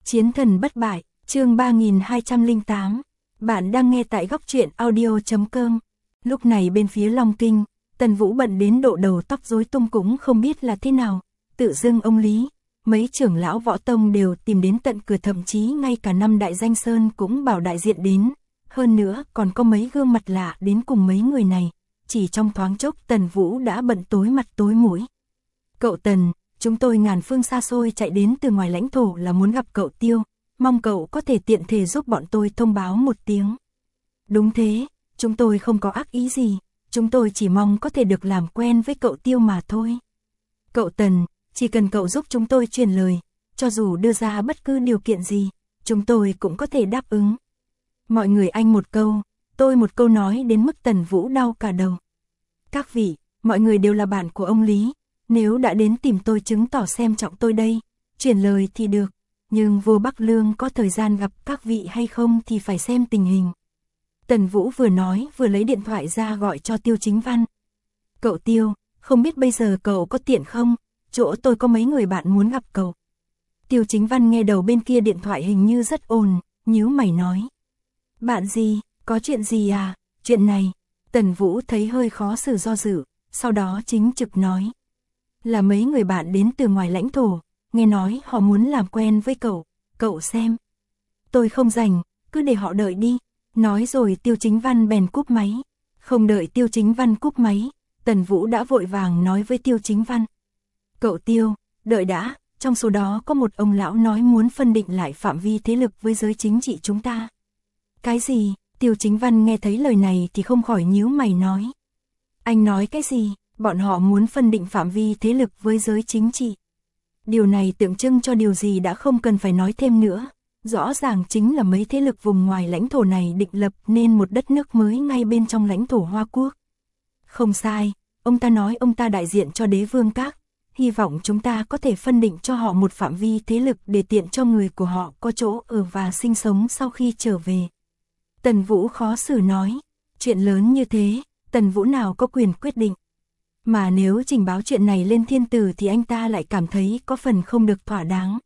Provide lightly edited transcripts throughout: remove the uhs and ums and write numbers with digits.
Chiến thần bất bại, chương 3208. Bạn đang nghe tại góc truyện audio.com. Lúc này bên phía Long Kinh, Tần Vũ bận đến độ đầu tóc rối tung cũng không biết là thế nào. Tự dưng ông Lý, mấy trưởng lão võ tông đều tìm đến tận cửa, thậm chí ngay cả năm đại danh sơn cũng bảo đại diện đến. Hơn nữa còn có mấy gương mặt lạ đến cùng mấy người này. Chỉ trong thoáng chốc Tần Vũ đã bận tối mặt tối mũi. Cậu Tần, chúng tôi ngàn phương xa xôi chạy đến từ ngoài lãnh thổ là muốn gặp cậu Tiêu, mong cậu có thể tiện thể giúp bọn tôi thông báo một tiếng. Đúng thế, chúng tôi không có ác ý gì, chúng tôi chỉ mong có thể được làm quen với cậu Tiêu mà thôi. Cậu Tần, chỉ cần cậu giúp chúng tôi truyền lời, cho dù đưa ra bất cứ điều kiện gì, chúng tôi cũng có thể đáp ứng. Mọi người anh một câu, tôi một câu nói đến mức Tần Vũ đau cả đầu. Các vị, mọi người đều là bạn của ông Lý. Nếu đã đến tìm tôi chứng tỏ xem trọng tôi đây, truyền lời thì được, nhưng Vua Bắc Lương có thời gian gặp các vị hay không thì phải xem tình hình. Tần Vũ vừa nói vừa lấy điện thoại ra gọi cho Tiêu Chính Văn. Cậu Tiêu, không biết bây giờ cậu có tiện không, chỗ tôi có mấy người bạn muốn gặp cậu. Tiêu Chính Văn nghe đầu bên kia điện thoại hình như rất ồn, nhíu mày nói. Bạn gì, có chuyện gì à, chuyện này. Tần Vũ thấy hơi khó xử do dự, sau đó chính trực nói. Là mấy người bạn đến từ ngoài lãnh thổ, nghe nói họ muốn làm quen với cậu xem. Tôi không rảnh, cứ để họ đợi đi. Nói rồi Tiêu Chính Văn bèn cúp máy. Không đợi Tiêu Chính Văn cúp máy, Tần Vũ đã vội vàng nói với Tiêu Chính Văn. Cậu Tiêu, đợi đã, trong số đó có một ông lão nói muốn phân định lại phạm vi thế lực với giới chính trị chúng ta. Cái gì? Tiêu Chính Văn nghe thấy lời này thì không khỏi nhíu mày nói. Anh nói cái gì? Bọn họ muốn phân định phạm vi thế lực với giới chính trị. Điều này tượng trưng cho điều gì đã không cần phải nói thêm nữa. Rõ ràng chính là mấy thế lực vùng ngoài lãnh thổ này định lập nên một đất nước mới ngay bên trong lãnh thổ Hoa Quốc. Không sai, ông ta nói ông ta đại diện cho đế vương các. Hy vọng chúng ta có thể phân định cho họ một phạm vi thế lực để tiện cho người của họ có chỗ ở và sinh sống sau khi trở về. Tần Vũ khó xử nói, chuyện lớn như thế, Tần Vũ nào có quyền quyết định. Mà nếu trình báo chuyện này lên thiên tử thì anh ta lại cảm thấy có phần không được thỏa đáng.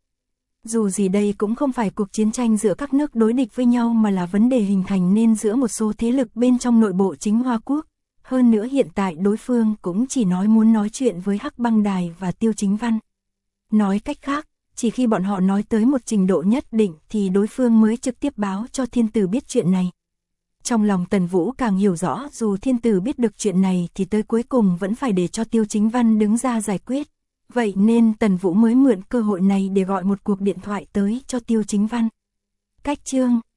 Dù gì đây cũng không phải cuộc chiến tranh giữa các nước đối địch với nhau mà là vấn đề hình thành nên giữa một số thế lực bên trong nội bộ chính Hoa Quốc. Hơn nữa hiện tại đối phương cũng chỉ nói muốn nói chuyện với Hắc Băng Đài và Tiêu Chính Văn. Nói cách khác, chỉ khi bọn họ nói tới một trình độ nhất định thì đối phương mới trực tiếp báo cho thiên tử biết chuyện này. Trong lòng Tần Vũ càng hiểu rõ dù thiên tử biết được chuyện này thì tới cuối cùng vẫn phải để cho Tiêu Chính Văn đứng ra giải quyết. Vậy nên Tần Vũ mới mượn cơ hội này để gọi một cuộc điện thoại tới cho Tiêu Chính Văn. Cách chương